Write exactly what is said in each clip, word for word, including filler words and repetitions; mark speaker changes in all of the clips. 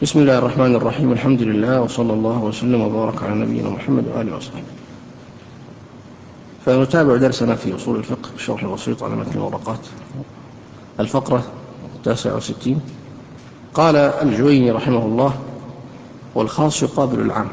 Speaker 1: بسم الله الرحمن الرحيم. الحمد لله وصلى الله وسلم وبارك على نبينا محمد وآله وصحبه. فنتابع درسنا في أصول الفقه بشرح البسيط على متن الورقات، الفقرة التاسعة والستين. قال الجويني رحمه الله: والخاص يقابل العام.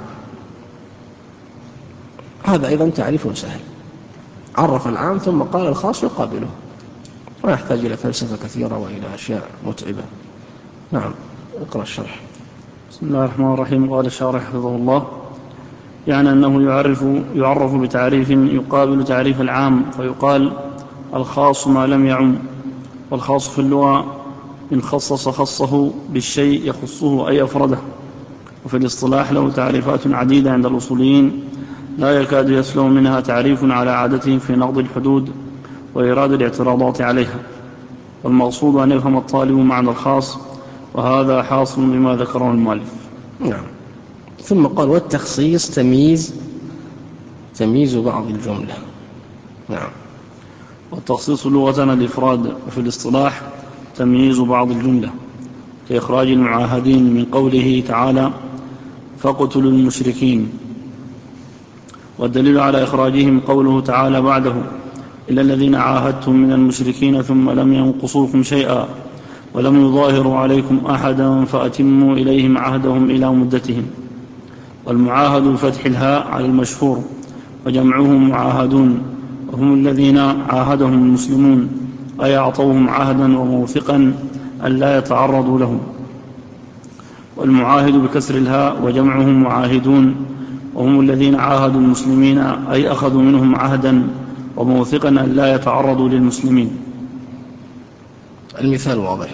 Speaker 1: هذا أيضا تعريف سهل، عرف العام ثم قال الخاص يقابله، ولا يحتاج إلى فلسفة كثيرة وإلى أشياء متعبة. نعم، اقرأ الشرح.
Speaker 2: بسم الله الرحمن الرحيم. قال الشارح حفظه الله: يعني أنه يعرف, يعرف بتعريف يقابل تعريف العام، فيقال الخاص ما لم يعم. والخاص في اللغة إن خصص خصه بالشيء يخصه أي أفرده. وفي الاصطلاح له تعريفات عديدة عند الأصوليين لا يكاد يسلم منها تعريف على عادته في نقض الحدود وإيراد الاعتراضات عليها، والمقصود أن يفهم الطالب معنى الخاص، وهذا حاصل بما ذكره المؤلف.
Speaker 1: نعم. ثم قال: والتخصيص تمييز تمييز بعض الجملة. نعم.
Speaker 2: والتخصيص لغة الإفراد، وفي الاصطلاح تمييز بعض الجملة، كإخراج المعاهدين من قوله تعالى: فاقتلوا المشركين. والدليل على إخراجهم قوله تعالى بعده: إلا الذين عاهدتم من المشركين ثم لم ينقصوكم شيئا ولم يظاهروا عليكم أحدا فأتموا إليهم عهدهم إلى مدتهم. والمعاهد بفتح الهاء على المشهور، وجمعهم معاهدون، وهم الذين عاهدهم المسلمون، أي أعطوهم عهدا وموثقا أن لا يتعرضوا لهم. والمعاهد بكسر الهاء وجمعهم معاهدون، وهم الذين عاهدوا المسلمين، أي أخذوا منهم عهدا وموثقا أن لا يتعرضوا للمسلمين.
Speaker 1: المثال واضح.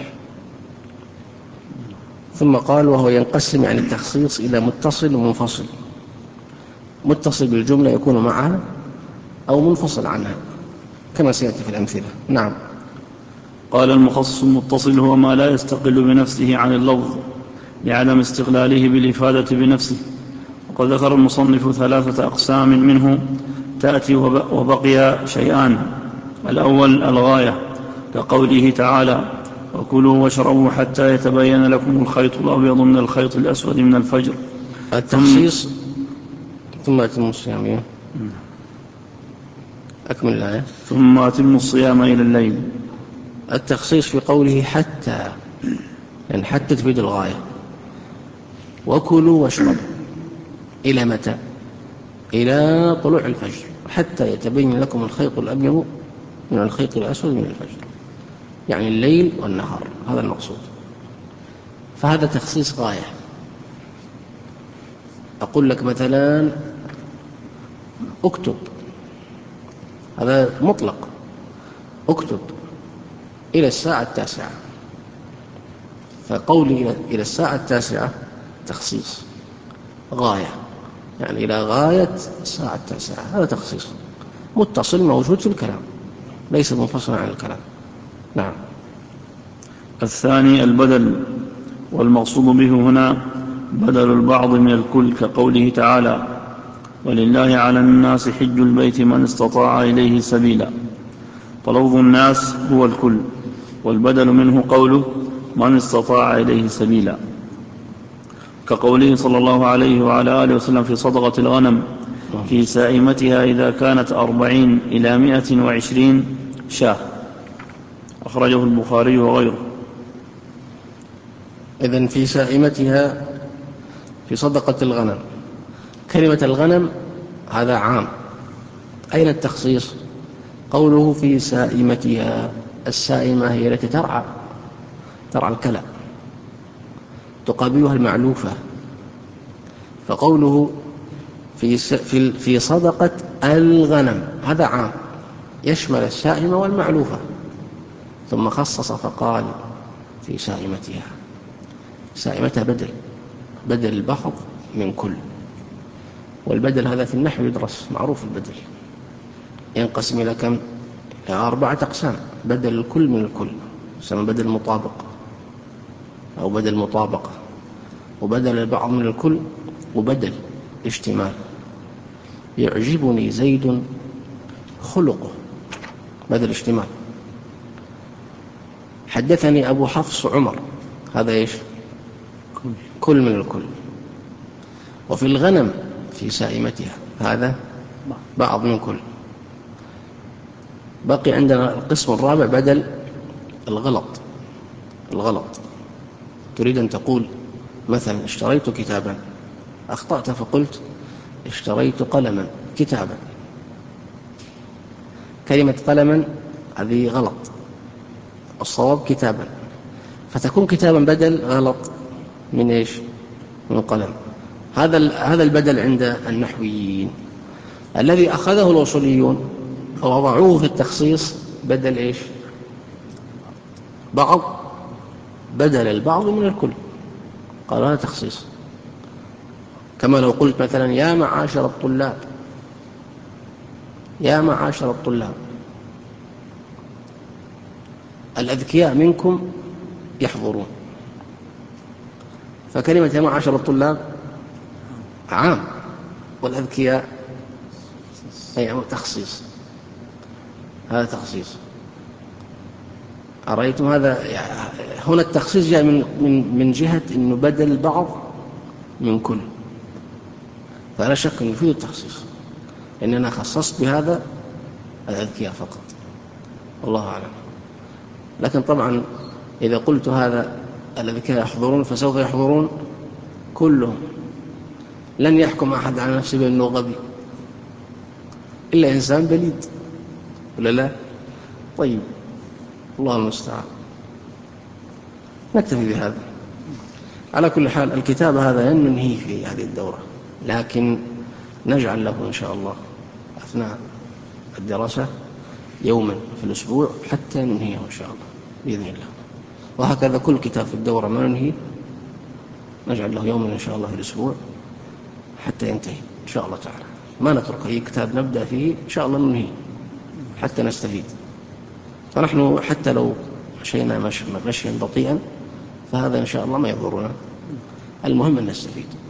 Speaker 1: ثم قال: وهو ينقسم عن التخصيص إلى متصل ومنفصل. متصل بالجملة يكون معها أو منفصل عنها كما سيأتي في الأمثلة. نعم.
Speaker 2: قال: المخصص المتصل هو ما لا يستقل بنفسه عن اللفظ لعدم استقلاله بالإفادة بنفسه. وقد ذكر المصنف ثلاثة أقسام منه تأتي وبقي شيئان. الأول الغاية، كقوله تعالى: وكلوا واشربوا حتى يتبين لكم الخيط الأبيض من الخيط الأسود من الفجر.
Speaker 1: التخصيص ثم أتموا الصيام. أكمل الآية.
Speaker 2: ثم أتموا الصيام إلى الليل.
Speaker 1: التخصيص في قوله حتى، يعني حتى تفيد الغاية. وكلوا واشربوا إلى متى؟ إلى طلوع الفجر، حتى يتبين لكم الخيط الأبيض من الخيط الأسود من الفجر، يعني الليل والنهار، هذا المقصود. فهذا تخصيص غاية. أقول لك مثلا اكتب، هذا مطلق، اكتب إلى الساعة التاسعة، فقولي إلى الساعة التاسعة تخصيص غاية، يعني إلى غاية الساعة التاسعة، هذا تخصيص متصل موجود في الكلام، ليس منفصلا عن الكلام. نعم.
Speaker 2: الثاني البدل، والمقصود به هنا بدل البعض من الكل، كقوله تعالى: ولله على الناس حج البيت من استطاع إليه سبيلا. فلفظ الناس هو الكل، والبدل منه قوله من استطاع إليه سبيلا، كقوله صلى الله عليه وعلى آله وسلم في صدقة الغنم: في سائمتها إذا كانت أربعين إلى مائة وعشرين شاة. أخرجه البخاري وغيره.
Speaker 1: إذن في سائمتها في صدقة الغنم، كلمة الغنم هذا عام. أين التخصيص؟ قوله في سائمتها، السائمة هي التي ترعى ترعى الكلى، تقابلها المعلوفة. فقوله في في صدقة الغنم هذا عام، يشمل السائمة والمعلوفة، ثم خصص فقال في سائمتها. سائمتها بدل بدل البعض من كل، والبدل هذا في النحو يدرس، معروف. البدل ينقسم إلى كم؟ إلى أربعة أقسام: بدل الكل من الكل، يسمى بدل المطابق أو بدل المطابقة، وبدل البعض من الكل، وبدل اشتمال. يعجبني زيد خلقه، بدل اشتمال. حدثني أبو حفص عمر، هذا إيش؟ كل من الكل. وفي الغنم في سائمتها هذا بعض من كل. بقي عندنا القسم الرابع بدل الغلط. الغلط تريد أن تقول مثلا اشتريت كتابا، أخطأت فقلت اشتريت قلما كتابا. كلمة قلما هذه غلط، الصواب كتابا، فتكون كتابا بدل غلط من إيش؟ من قلم. هذا هذا البدل عند النحويين. الذي أخذه الأصوليون ووضعوه في التخصيص بدل إيش؟ بعض، بدل البعض من الكل، قال هذا تخصيص. كما لو قلت مثلا يا معاشر الطلاب، يا معاشر الطلاب الأذكياء منكم يحضرون، فكلمة يا معاشر الطلاب عام، والأذكياء أي تخصيص. هذا تخصيص. أرأيتم هذا؟ هنا التخصيص جاء من من من جهة إنه بدل البعض من كل، فلا شك أنه يفيد التخصيص، لأننا خصصت بهذا الأذكياء فقط، والله أعلم. لكن طبعا إذا قلت هذا الأذكياء يحضرون فسوف يحضرون كلهم، لن يحكم أحد على نفسه بأنه غبي إلا إنسان بليد، ولا لا؟ طيب، الله المستعان. نكتفي بهذا. على كل حال الكتاب هذا ننهيه في هذه الدورة، لكن نجعل له إن شاء الله أثناء الدراسة يوما في الأسبوع حتى ننهيه إن شاء الله بإذن الله. وهكذا كل كتاب في الدورة ما ننهي نجعل له يوما إن شاء الله في الأسبوع حتى ينتهي إن شاء الله تعالى. ما نترك أي كتاب نبدأ فيه إن شاء الله ننهي حتى نستفيد. فنحن حتى لو مشينا مشيا بطيئا فهذا إن شاء الله ما يضرنا، المهم أن نستفيد.